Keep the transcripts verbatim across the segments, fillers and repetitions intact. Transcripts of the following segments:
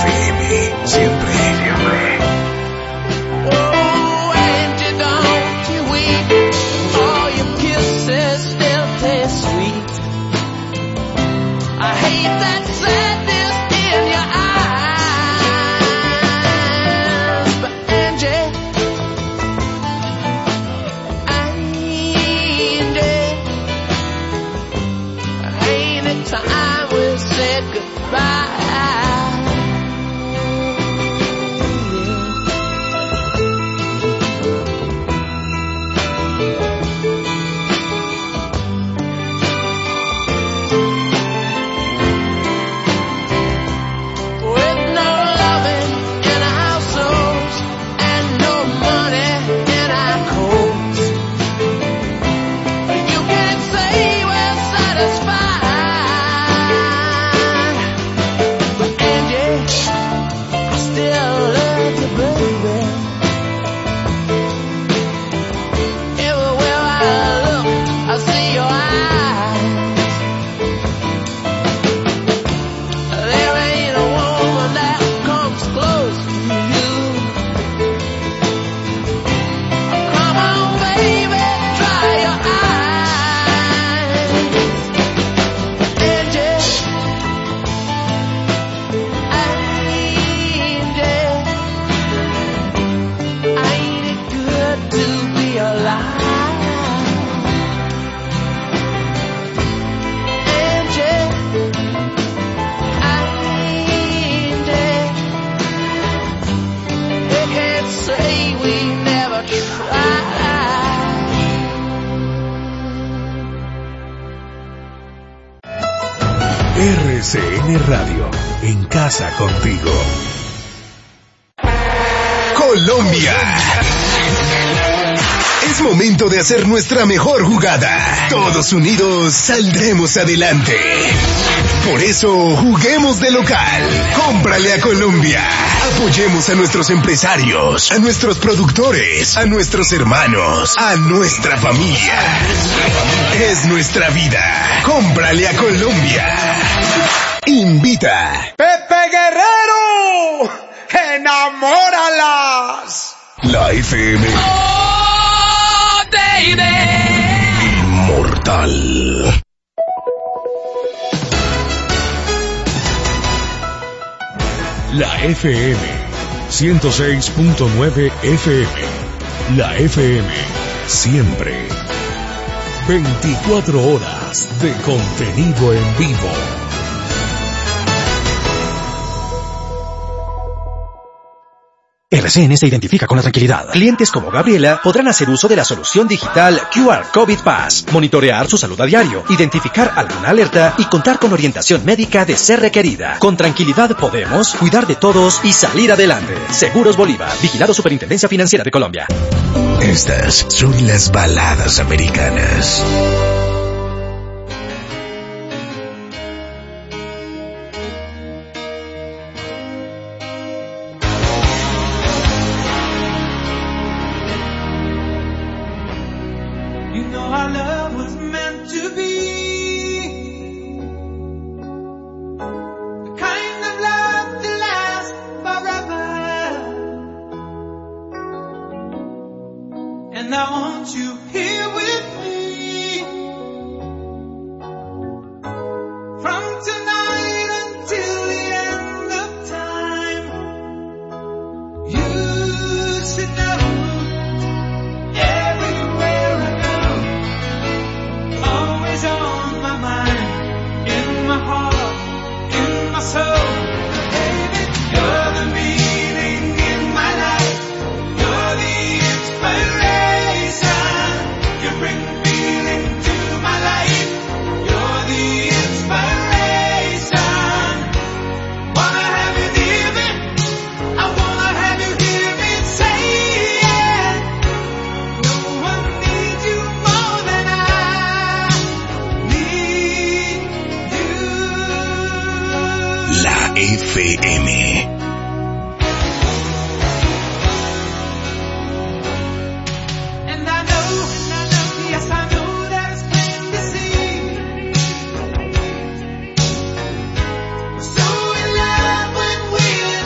F M, siempre, siempre. Oh, and you don't you weep, all your kisses still taste sweet. I hate that sadness in your eyes, but Angie, Angie, ain't it time we said goodbye? R C N Radio, en casa contigo. Colombia. Es momento de hacer nuestra mejor jugada. Todos unidos saldremos adelante. Por eso, juguemos de local. Cómprale a Colombia. Apoyemos a nuestros empresarios, a nuestros productores, a nuestros hermanos, a nuestra familia. Es nuestra vida. Cómprale a Colombia. Invita. Pepe Guerrero, enamóralas. La F M. Oh, baby. Inmortal. La F M ciento seis punto nueve F M. La F M siempre. veinticuatro horas de contenido en vivo. R C N se identifica con la tranquilidad. Clientes como Gabriela podrán hacer uso de la solución digital Q R COVID Pass, monitorear su salud a diario, identificar alguna alerta y contar con orientación médica de ser requerida. Con tranquilidad podemos cuidar de todos y salir adelante. Seguros Bolívar, vigilado Superintendencia Financiera de Colombia. Estas son las baladas americanas. F M. So in love when we're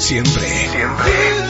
siempre, siempre.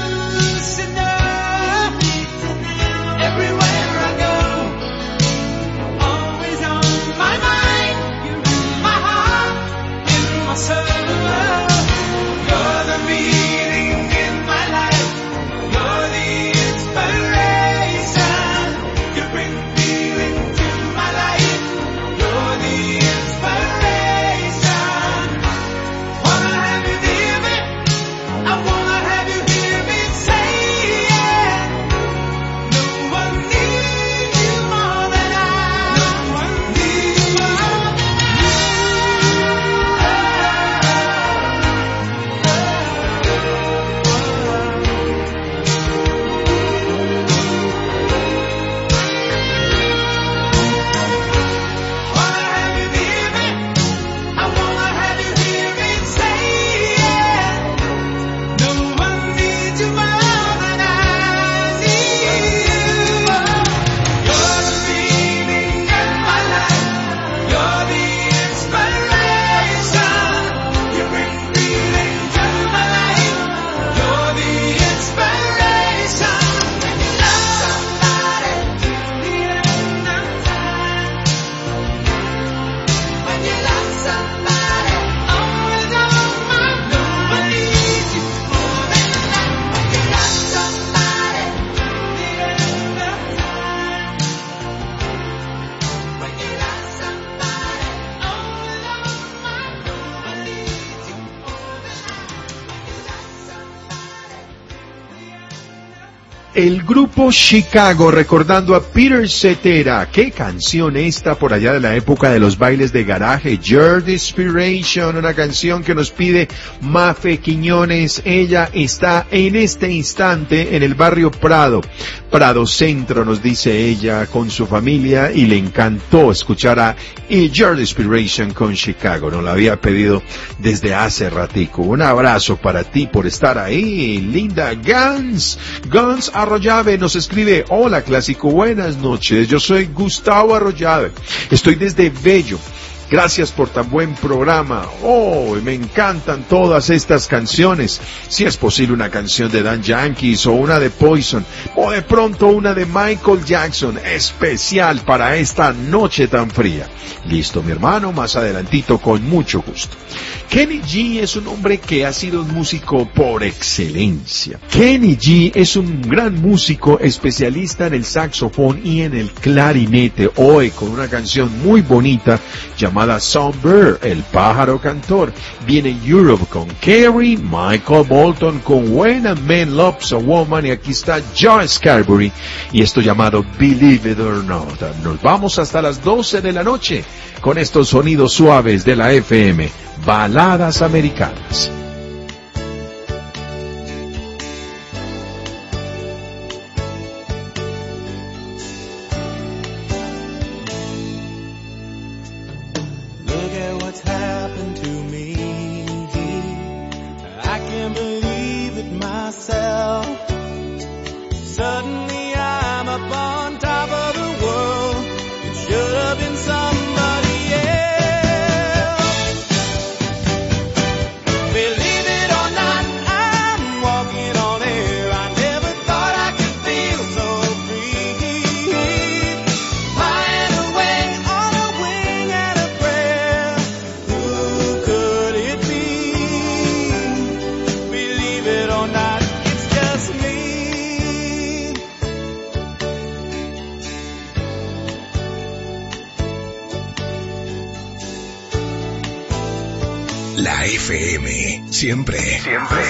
El grupo Chicago, recordando a Peter Cetera. ¿Qué canción esta por allá de la época de los bailes de garaje? Your Desperation, una canción que nos pide Mafe Quiñones. Ella está en este instante en el barrio Prado, Prado Centro, nos dice ella, con su familia, y le encantó escuchar a Your Desperation con Chicago. Nos la había pedido desde hace ratico. Un abrazo para ti por estar ahí, linda. Guns, Guns Arroyave nos escribe: hola clásico, buenas noches, yo soy Gustavo Arroyave, estoy desde Bello. Gracias por tan buen programa. Oh, me encantan todas estas canciones. Si es posible una canción de Dan Yankees o una de Poison o de pronto una de Michael Jackson, especial para esta noche tan fría. Listo, mi hermano, más adelantito con mucho gusto. Kenny G es un hombre que ha sido un músico por excelencia. Kenny G es un gran músico especialista en el saxofón y en el clarinete. Hoy con una canción muy bonita llamada Songbird, el pájaro cantor. Viene Europe con Carrie, Michael Bolton con When a Man Loves a Woman, y aquí está Joe Scarbury y esto llamado Believe It or Not. Nos vamos hasta las doce de la noche con estos sonidos suaves de la F M, baladas americanas. La F M, siempre, siempre.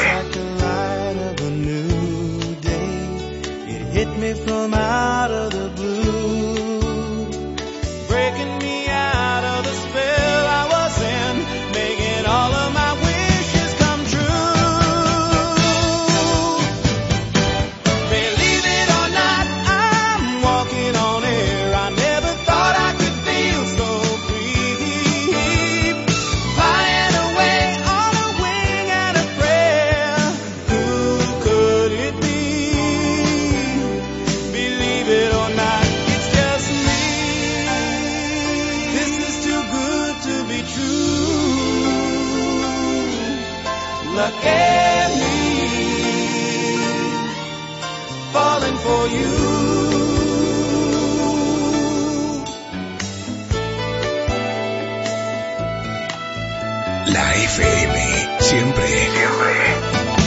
Look at me. for you. La F M, siempre, siempre.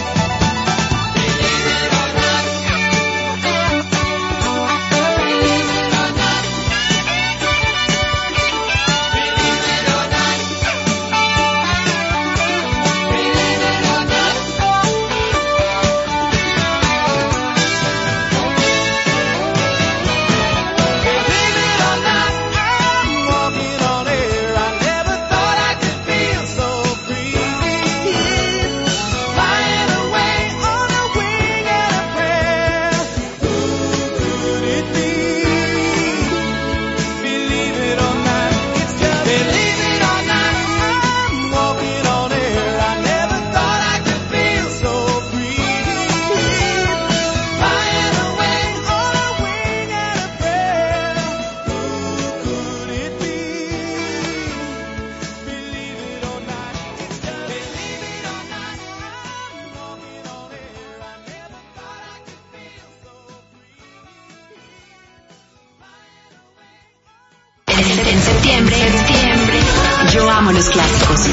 En septiembre, septiembre, yo amo los clásicos.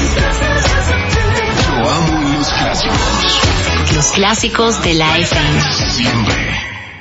Yo amo los clásicos. Los clásicos de la F M. Siempre.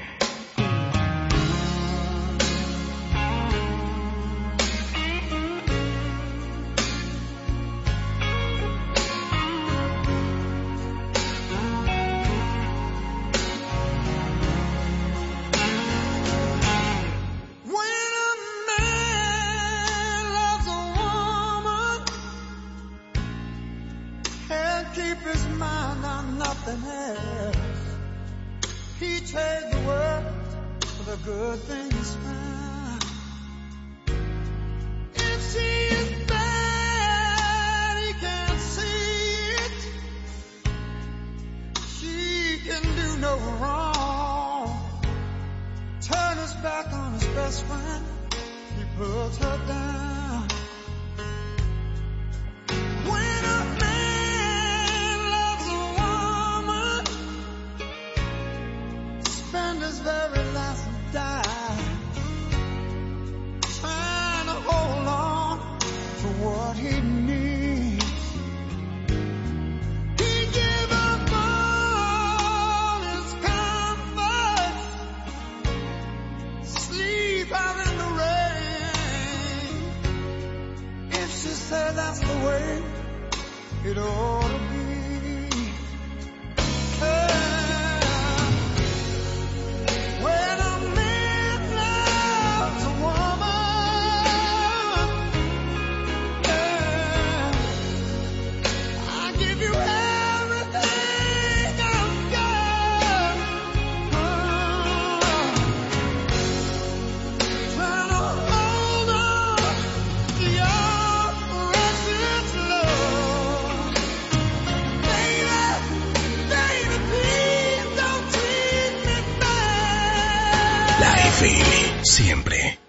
Siempre.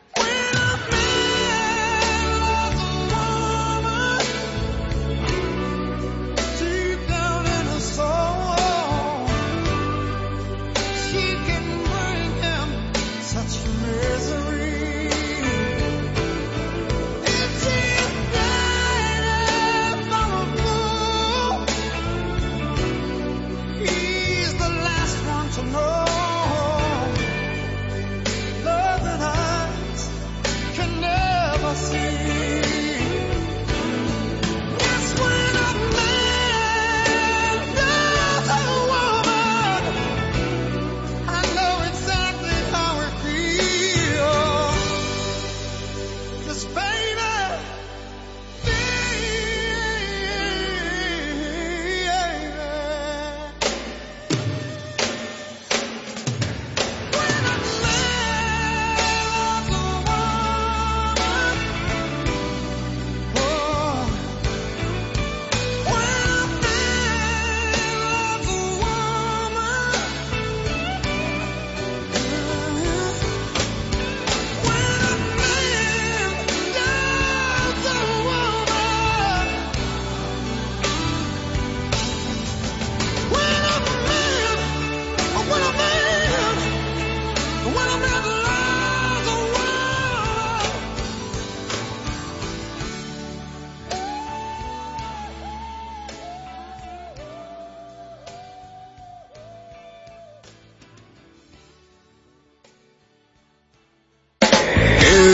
Love and I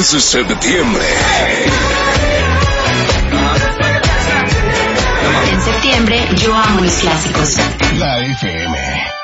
es septiembre. En septiembre, yo amo mis clásicos. La F M.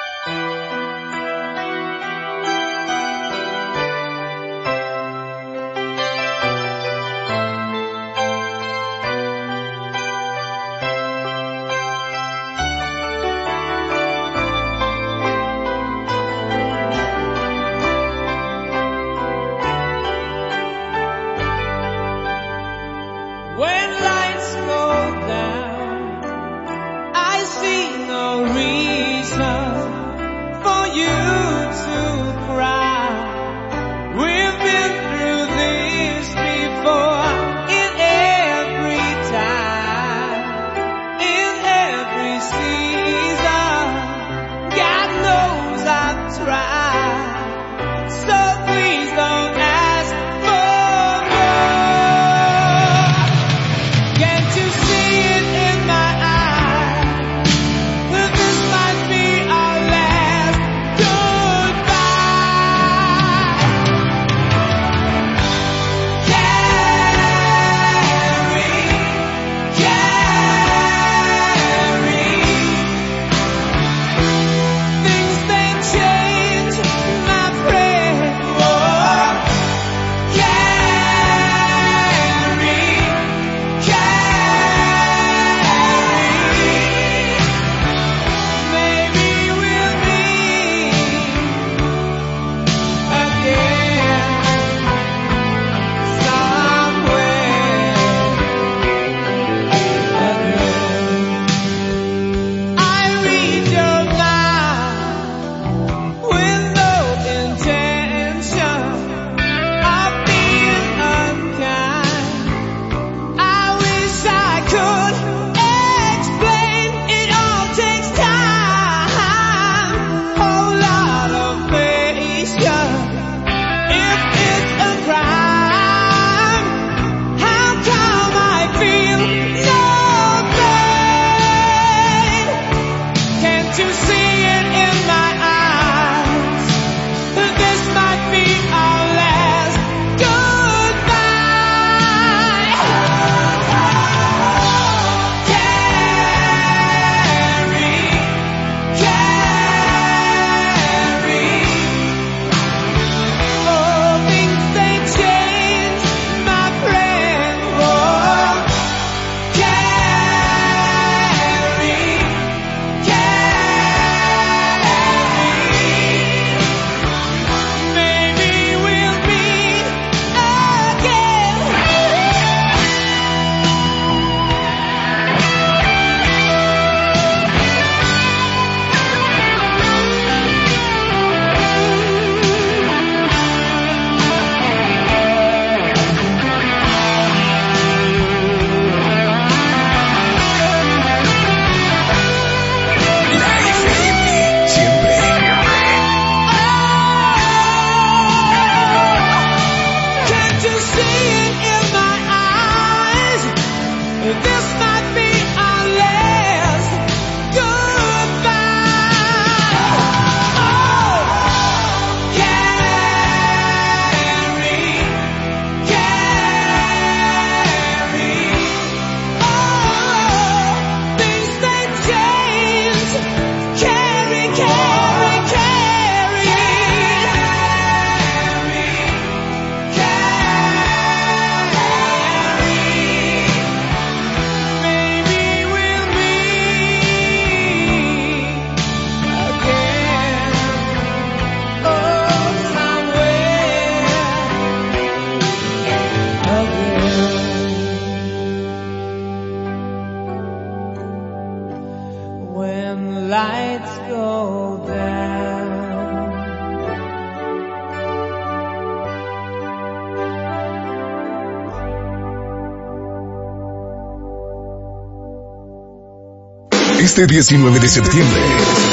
Este diecinueve de septiembre,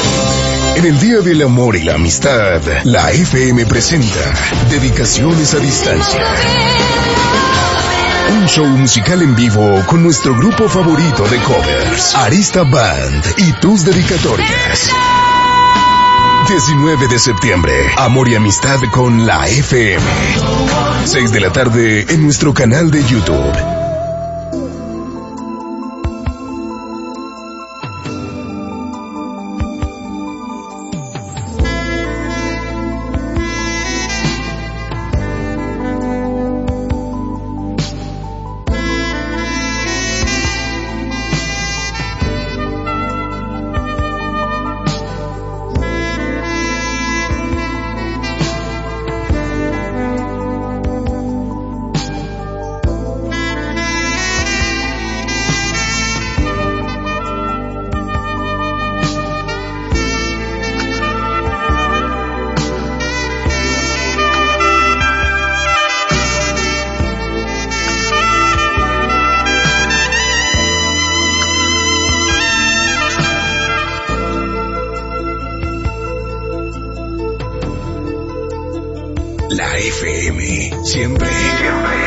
en el Día del Amor y la Amistad, la F M presenta Dedicaciones a Distancia. Un show musical en vivo con nuestro grupo favorito de covers, Arista Band, y tus dedicatorias. diecinueve de septiembre, amor y amistad con la F M. seis de la tarde en nuestro canal de YouTube. La F M, siempre, siempre.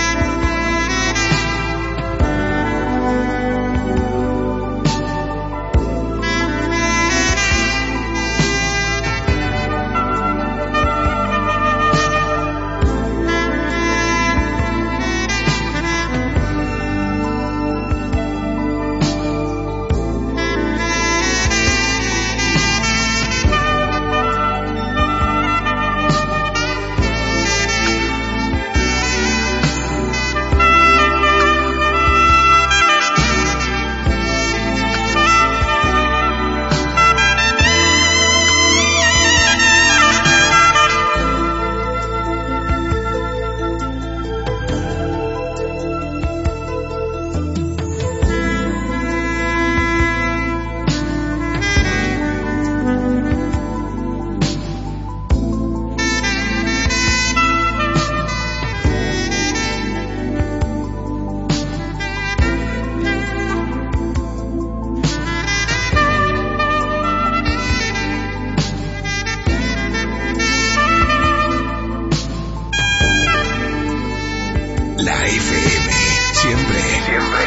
La F M, siempre, siempre.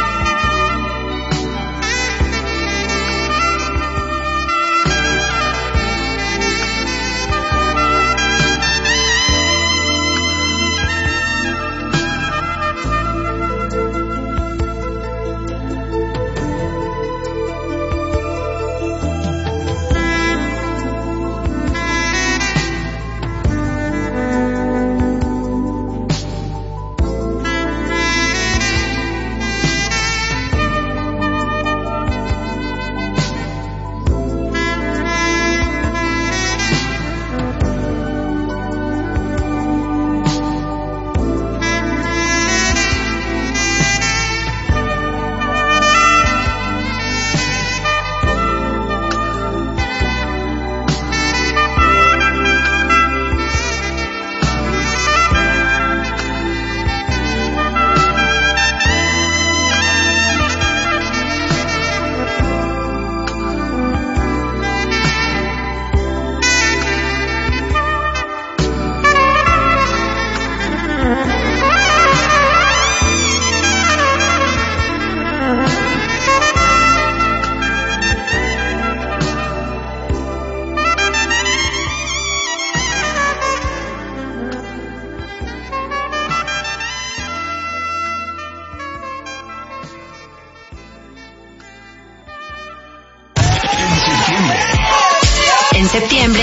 En septiembre,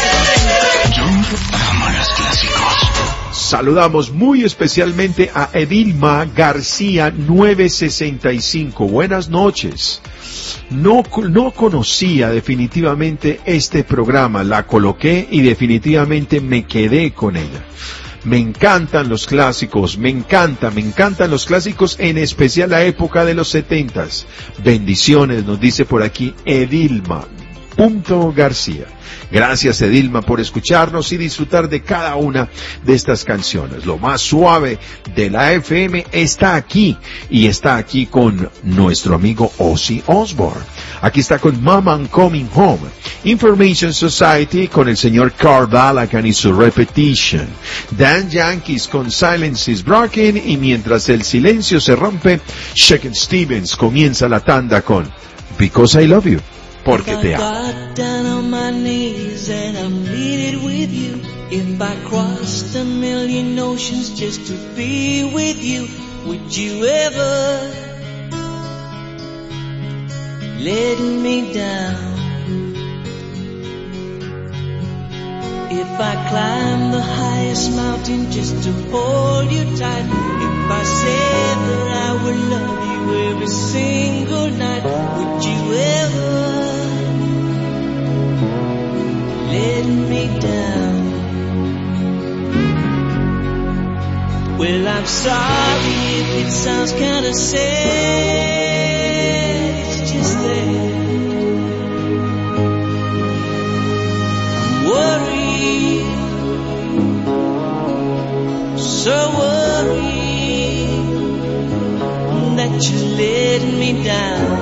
Yo amo los clásicos. Saludamos muy especialmente a Edilma García nueve sesenta y cinco. Buenas noches. No, no conocía definitivamente este programa, la coloqué y definitivamente me quedé con ella. Me encantan los clásicos, me encanta, me encantan los clásicos, en especial la época de los setentas. Bendiciones, nos dice por aquí Edilma. Punto García. Gracias, Edilma, por escucharnos y disfrutar de cada una de estas canciones. Lo más suave de la F M está aquí, y está aquí con nuestro amigo Ozzy Osbourne. Aquí está con Mama I'm Coming Home. Information Society con el señor Carl Balakan y su Repetition. Dan Yankees con Silence is Broken, y mientras el silencio se rompe, Shakin' Stevens comienza la tanda con Because I Love You. Porque te amo. Got down on my knees If I crossed a million oceans just to be with you, would you ever let me down? If I climb the highest mountain just to hold you tight, if I said that I would love you every single night, would you ever let me down? Well, I'm sorry if it sounds kinda sad, it's just that I'm worried, so worried that you let me down,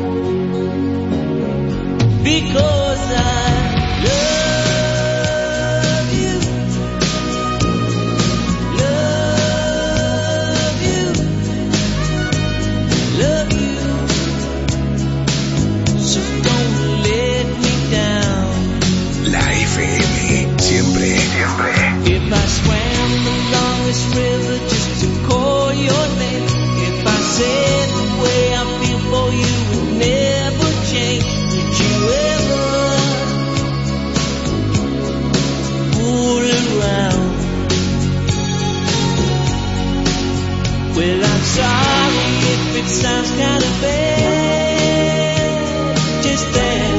because I love If I swam the longest river just to call your name, if I said the way I feel for you would never change, would you ever fool around? Well, I'm sorry if it sounds kind of bad, just that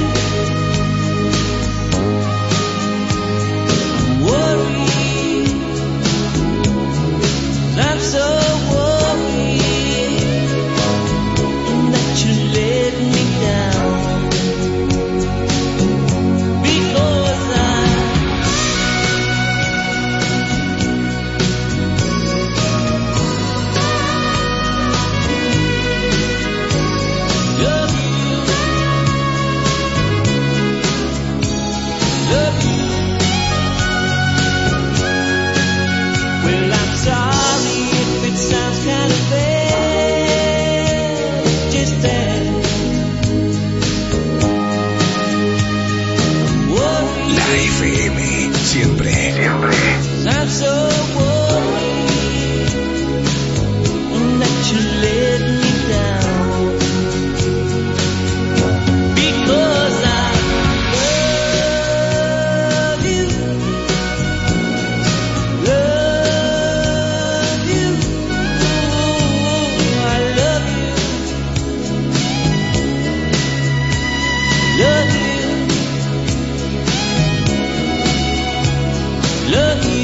I'm so worried that you let me down, because I love you, love you. Well, I'm sorry if it sounds kind of bad, just that worried. La F M, siempre, siempre. I'm so worried that you let me down, because I love you, love you, ooh, I love you, love you, love you.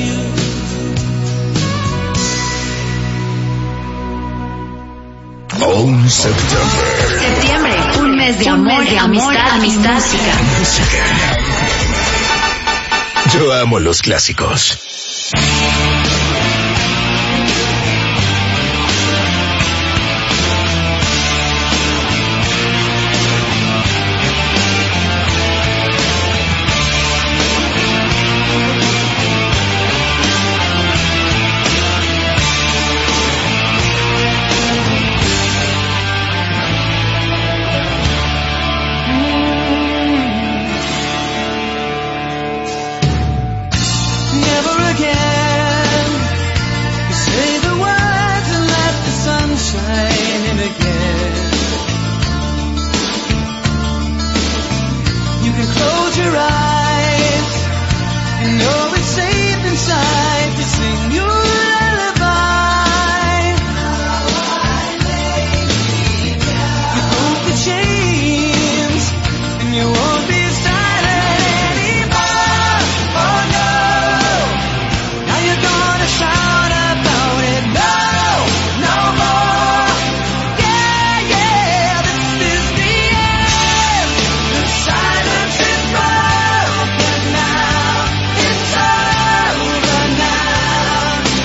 On September. Septiembre, un mes de amor, de amistad, amistad, Música. Yo amo los clásicos. Never again say the words and let the sun shine in again. You can close your eyes and know it's safe inside to sing your lullaby. You broke the chains and you won't be silent anymore. Oh no. Now you're gonna shout about it. No, no more. Yeah, yeah, this is the end. The silence is broken now. It's over now.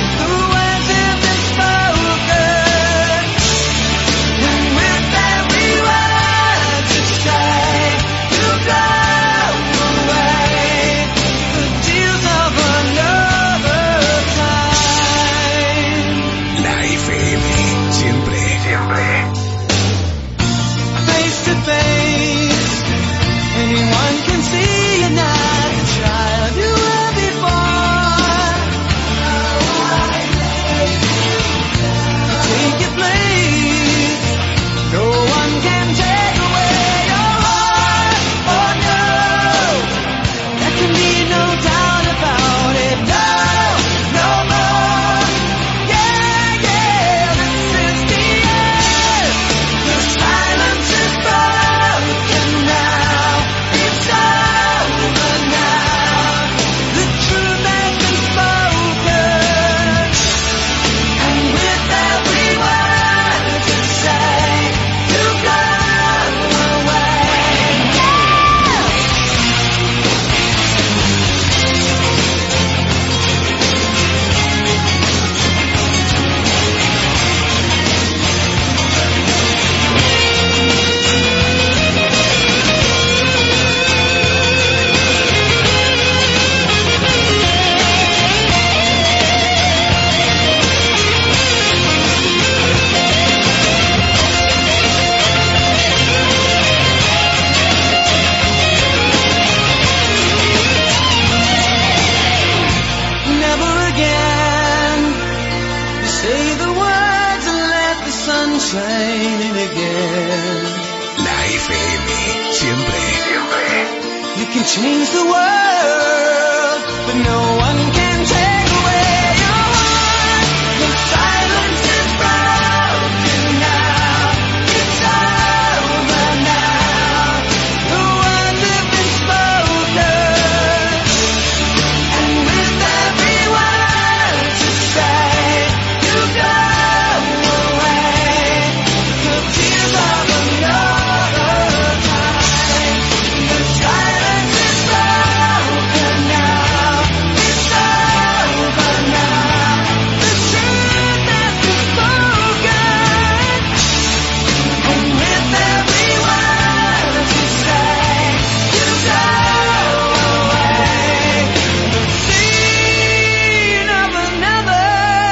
can change the world, but no one can take away your heart. The silence is broken now. It's over now. The words have been spoken, and with every word you say, you go away. The tears of another time. The silence is broken now. It's over now. The truth has been spoken, and with every word you say, you go away. The scene of another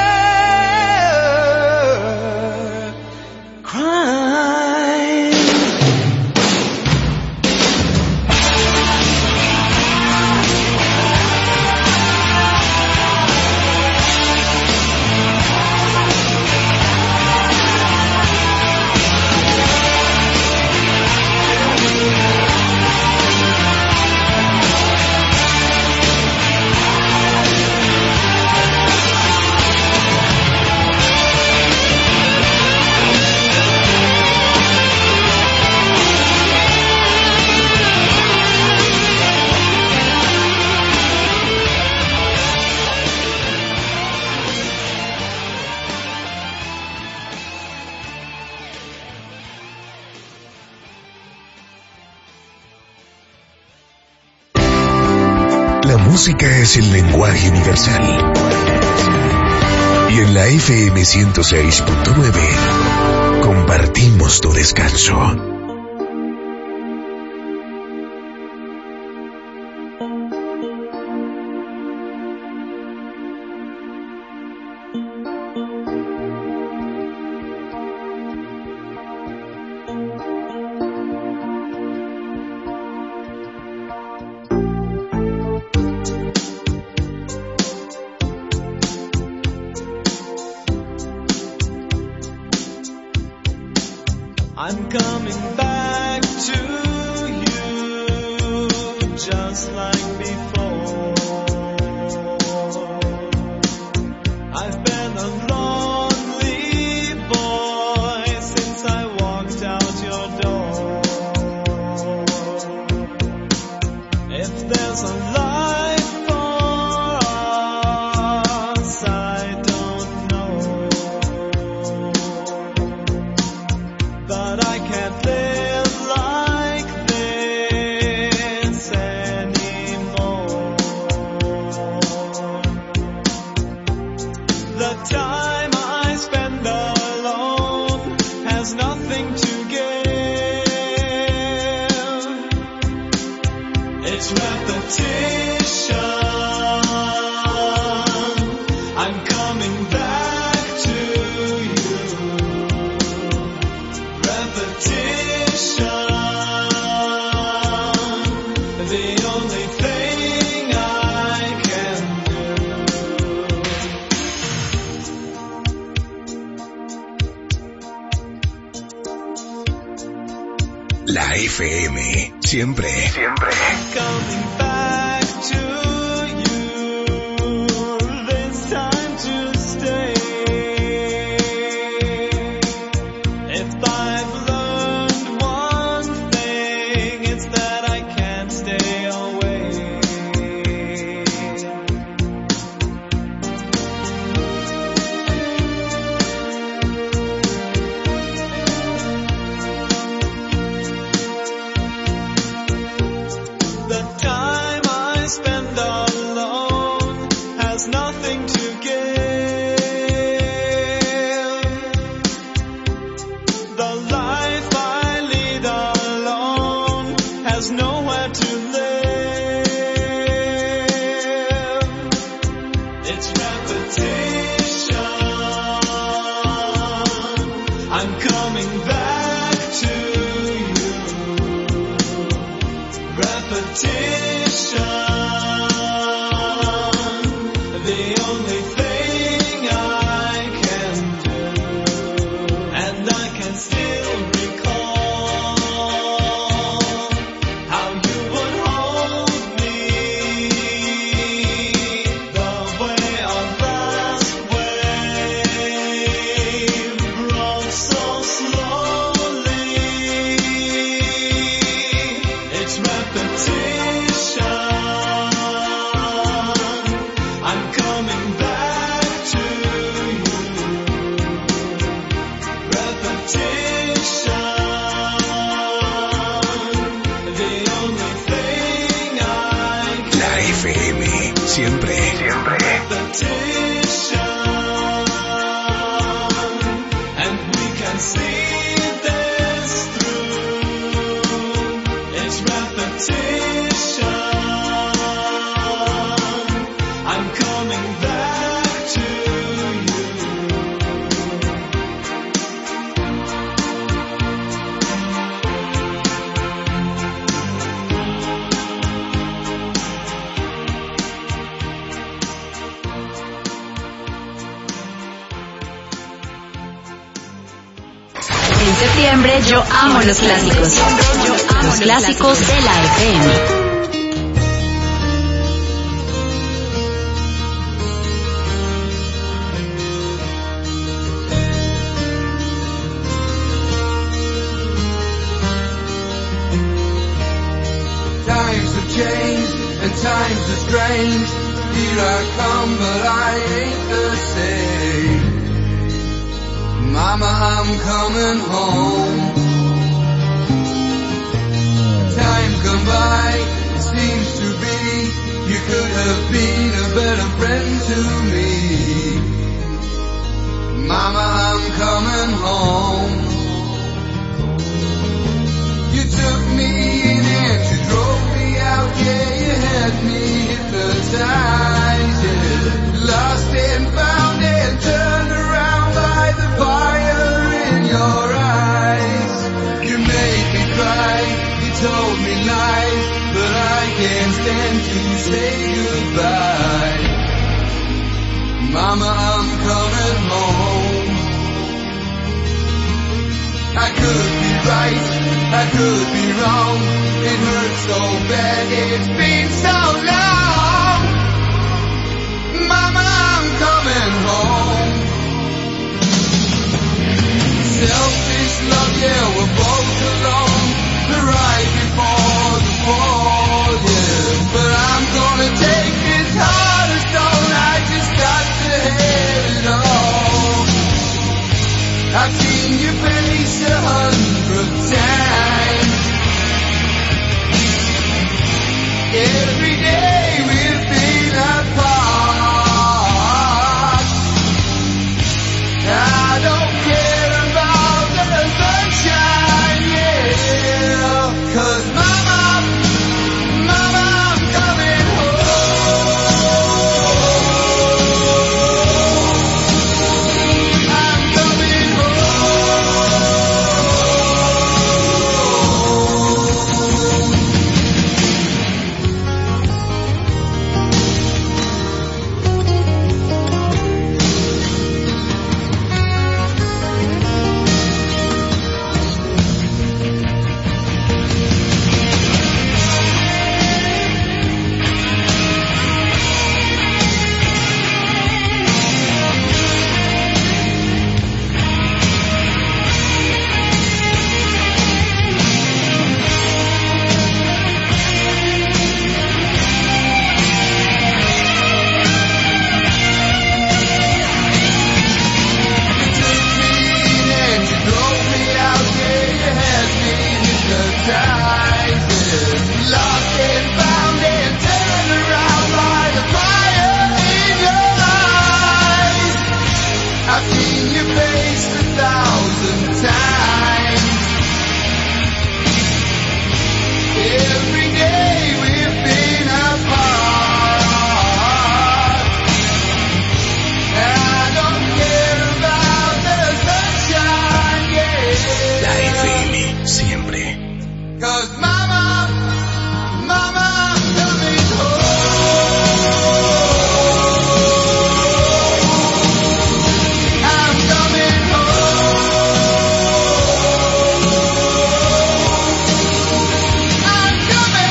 crime. La música es el lenguaje universal. Y en la F M ciento seis punto nueve compartimos tu descanso. I'm coming back to you just like before. I've been a lonely boy since I walked out your door. If there's a life for us, I don't know. But I can't live like this anymore. The time I spend alone has nothing to give. It's repetition. I'm coming back to you. Repetition, the only thing I can do. La F M, siempre, siempre. Coming back to you, this time to stay. If I've learned one thing, it's that I can't stay away. The time I spend alone has nothing to give. The life I lead alone has nowhere to live. It's repetition. I'm coming back to you. Repetition, the only thing I can do. And I can still recall how you would hold Siempre, siempre. En septiembre yo amo los clásicos. Los clásicos de la F M. Times have changed and times are strange. Here I come, but I ain't the same. Mama, I'm coming home. Time come by, it seems to be you could have been a better friend to me. Mama, I'm coming home. You took me in and you drove me out, yeah, you had me hypnotized, yeah. Lost and found and turned around by the fire in your eyes. You made me cry, you told me lies, but I can't stand to say goodbye. Mama, I'm coming home. I could be right, I could be wrong. It hurts so bad, it's been so long. Mama, I'm coming home. Selfish love, yeah, we're both alone. The right before the fall, yeah. But I'm gonna take this heart of stone. I just got to have it all. I've seen your face a hundred times. Every day we've been apart. I don't care about the sunshine, yeah. 'Cause mama, mama, I'm coming home. I'm coming home. I'm coming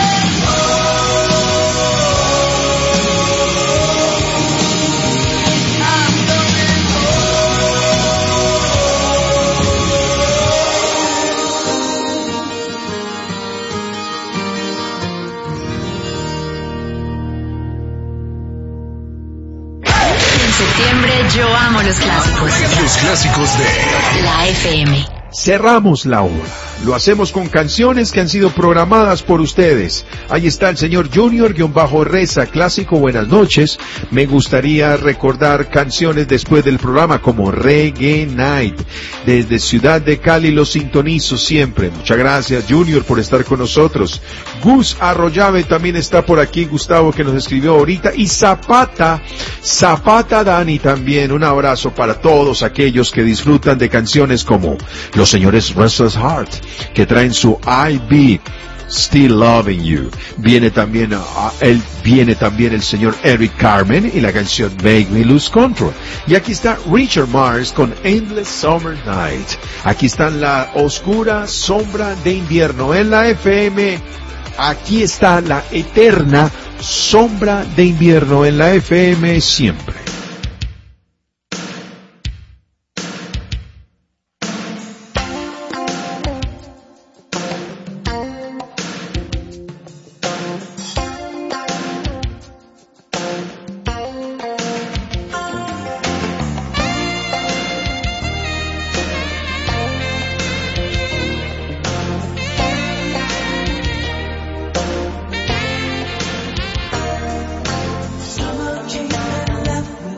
septiembre yo amo los clásicos. Los clásicos de La F M. Cerramos la hora. Lo hacemos con canciones que han sido programadas por ustedes. Ahí está el señor Junior-Reza, clásico, buenas noches. Me gustaría recordar canciones después del programa como Reggae Night. Desde Ciudad de Cali los sintonizo siempre. Muchas gracias, Junior, por estar con nosotros. Gus Arroyave también está por aquí, Gustavo, que nos escribió ahorita. Y Zapata, Zapata Dani también. Un abrazo para todos aquellos que disfrutan de canciones como los señores Restless Heart, que traen su I Be Still Loving You. Viene también, uh, él, viene también el señor Eric Carmen y la canción Make Me Lose Control. Y aquí está Richard Mars con Endless Summer Night. Aquí está la oscura sombra de invierno en la F M. Aquí está la eterna sombra de invierno en la F M siempre. Summer came and left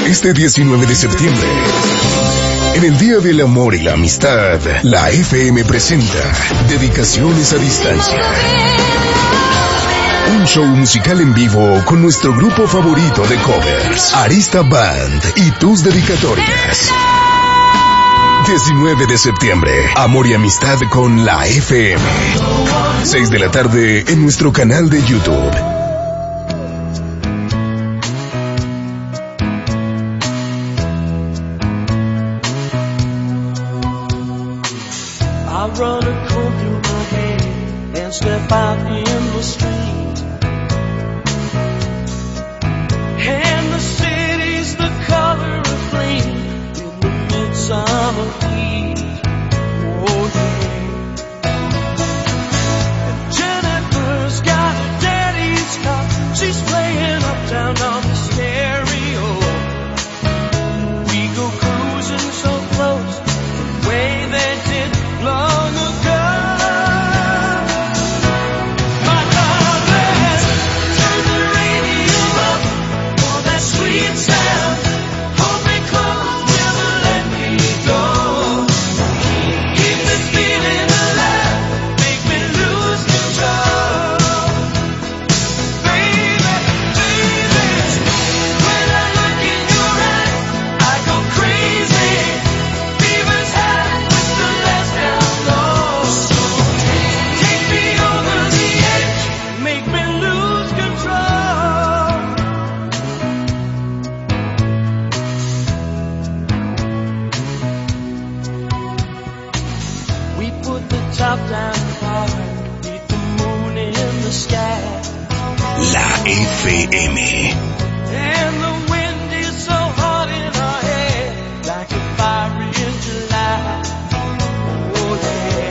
Este diecinueve de septiembre, en el Día del Amor y la Amistad, la F M presenta Dedicaciones a Distancia. Un show musical en vivo con nuestro grupo favorito de covers, Arista Band, y tus dedicatorias. diecinueve de septiembre, Amor y Amistad con la F M. seis de la tarde en nuestro canal de YouTube. I run a comb through my hair and step out in the street. And the city's the color of flame in the midsummer heat. Oh yeah. And Jennifer's got a daddy's car. She's playing uptown on the stereo. We go cruising so close, the way they did long ago. My darling, turn the radio up for that sweet sound. Hold me close, never let me go. Keep this feeling alive, make me lose control. Baby, baby, when I look in your eyes, I go crazy. Fever's high with the last down low. Take me over the edge, make me lose control. We put the top down hard, beat the moon in the sky. La F M. And the wind is so hot in our head, like a fire in July. Oh yeah.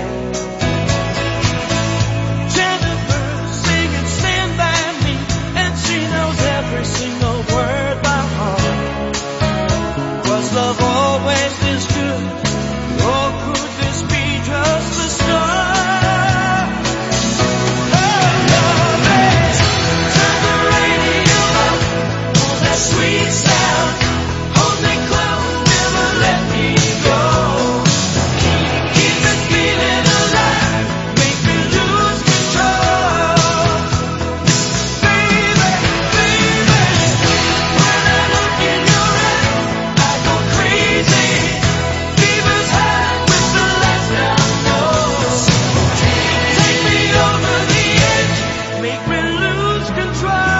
Jennifer singing Stand By Me, and she knows every single word by heart. Was love always this good, or could this be just the start? Oh, love, turn the radio up for that sweet sound. Hold me close, never let me go. Keep this feeling alive, make me lose control. Baby, baby, when I look in your eyes, I go crazy. Fever's high with the lights down low. Take me over the edge, make me lose control.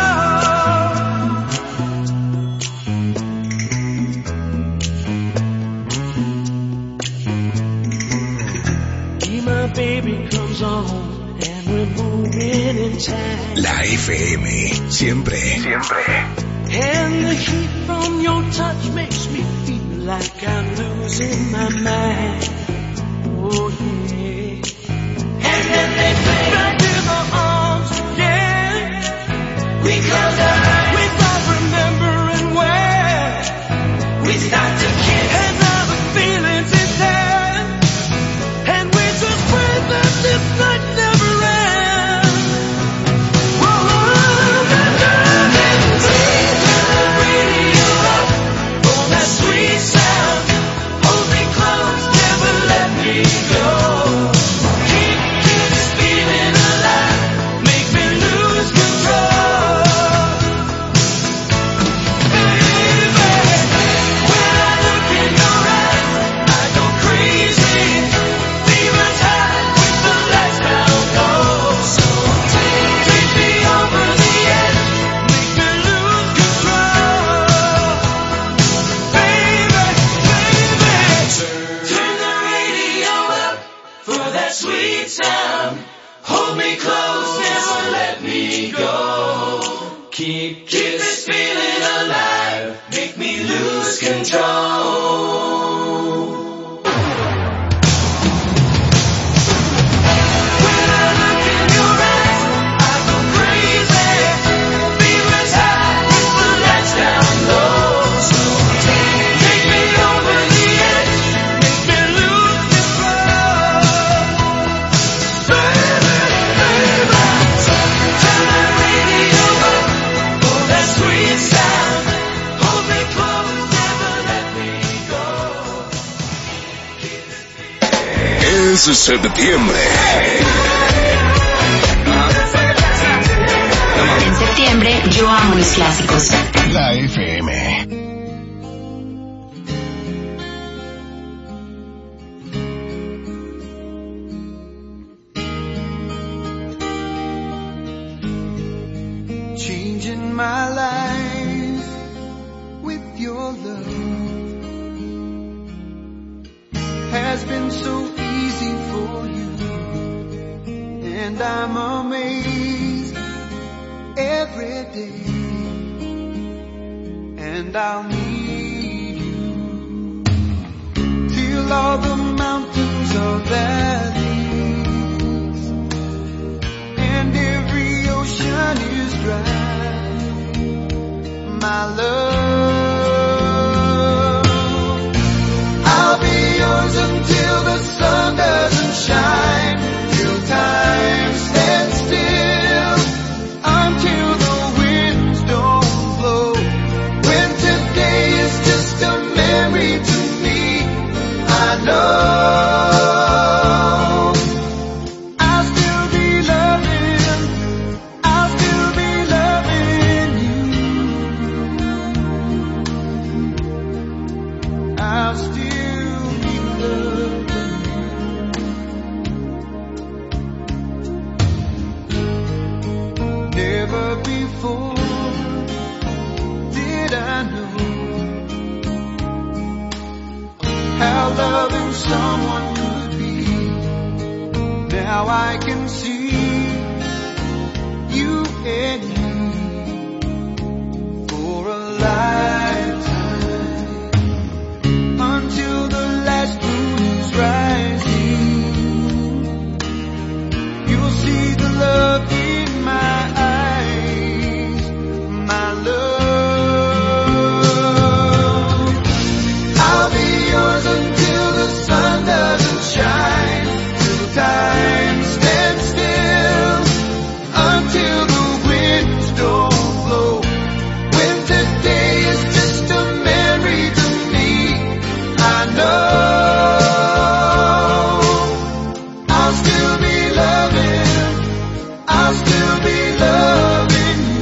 Be my baby comes on, and we're moving in time. La F M. Siempre. Siempre. And the heat from your touch makes me feel like I'm losing my mind. Oh yeah. And then they play back in the arms again. We close our eyes, we start remembering where we start to kiss. And now the feelings is there, and we just pray that this night never ends. Whoa, my darling, please turn the radio up for that sweet sound. Hold me close, never let me go. Keep, keep this feeling alive, make me lose control. Baby, when I look in your eyes, I go crazy. Fever's high with the lights down low. Take me over the edge, make me lose control. Baby, baby, turn the radio up for that sweet sound. Hold me close, never let me go. Keep, keep this feeling alive, make me lose control. When I look in your eyes, I go crazy. Fever's high with the lights down low. Take me over the edge, make me lose control. Baby, baby, turn the radio up for that sweet sound. Hold me close, septiembre. En septiembre, yo amo los clásicos. La F M. Changing my life with your love has been so easy for you, and I'm amazed every day, and I'll need you till all the mountains are valleys and every ocean is dry. My love, I'll be yours until the sun doesn't shine, till time stands still, until the winds don't blow. When today is just a memory to me, I know I'll still be loving, I'll still be loving you. I'll still be loving you. Never before did I know how loving someone could be. Now I can see you and me for a lifetime, until the last moon is rising. You'll see the love in my eyes, my love. I'll be yours until the sun doesn't shine, till time stands still, until the winds don't blow. When today is just a memory to me, I know I'll still be loving, I'll still be loving you.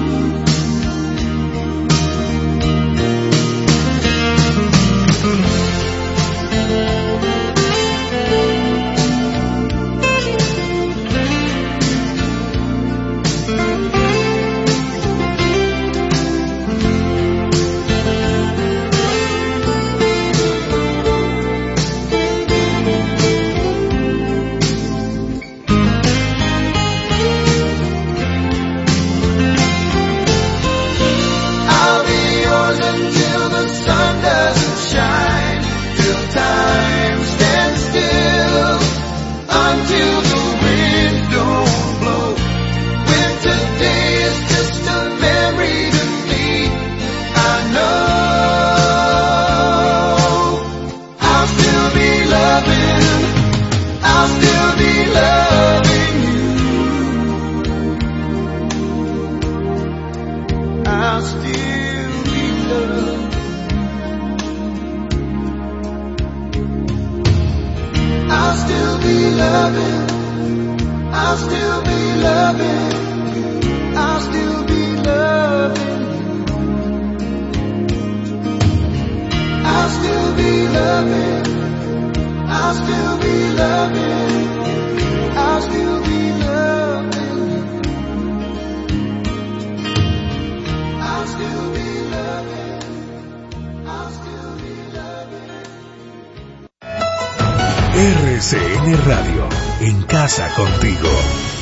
I'll be yours until the sun doesn't shine, till time stands still, until the wind don't blow. When today is just a memory to me, I know I'll still be loving, I'll still be loving you. I'll still be loving. I'll still be loving, I'll still be loving, I'll still be loving you. I'll still be loving, I'll still be loving, I'll still be loving you. I'll still be loving, I'll still be loving. R C N Radio, en casa contigo.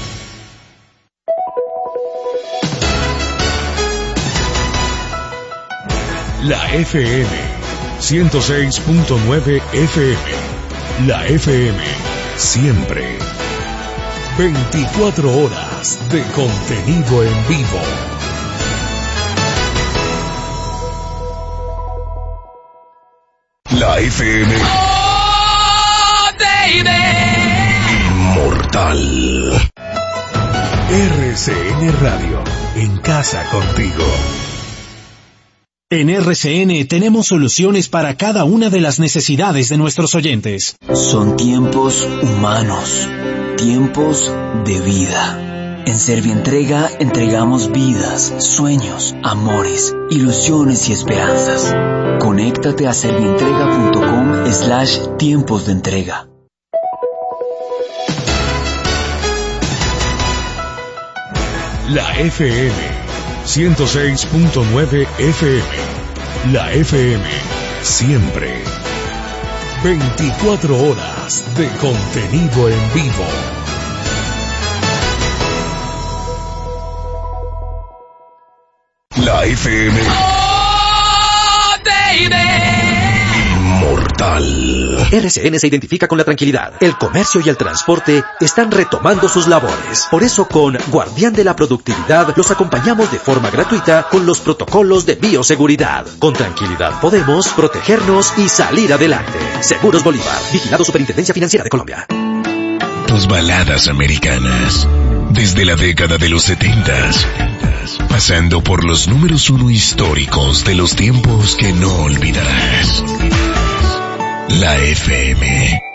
La F M, ciento seis punto nueve F M. La F M, siempre. veinticuatro horas de contenido en vivo. La F M. Oh, baby. Inmortal. R C N Radio, en casa contigo. En R C N tenemos soluciones para cada una de las necesidades de nuestros oyentes. Son tiempos humanos, tiempos de vida. En Servientrega entregamos vidas, sueños, amores, ilusiones y esperanzas. Conéctate a servientrega.com slash tiempos de entrega. La F M ciento seis punto nueve F M. La F M siempre. veinticuatro horas de contenido en vivo. La F M. Oh, baby. Inmortal. R C N se identifica con la tranquilidad. El comercio y el transporte están retomando sus labores. Por eso, con Guardián de la Productividad, los acompañamos de forma gratuita con los protocolos de bioseguridad. Con tranquilidad podemos protegernos y salir adelante. Seguros Bolívar. Vigilado Superintendencia Financiera de Colombia. Tus baladas americanas. Desde la década de los setentas, pasando por los números uno históricos de los tiempos que no olvidarás. La F M.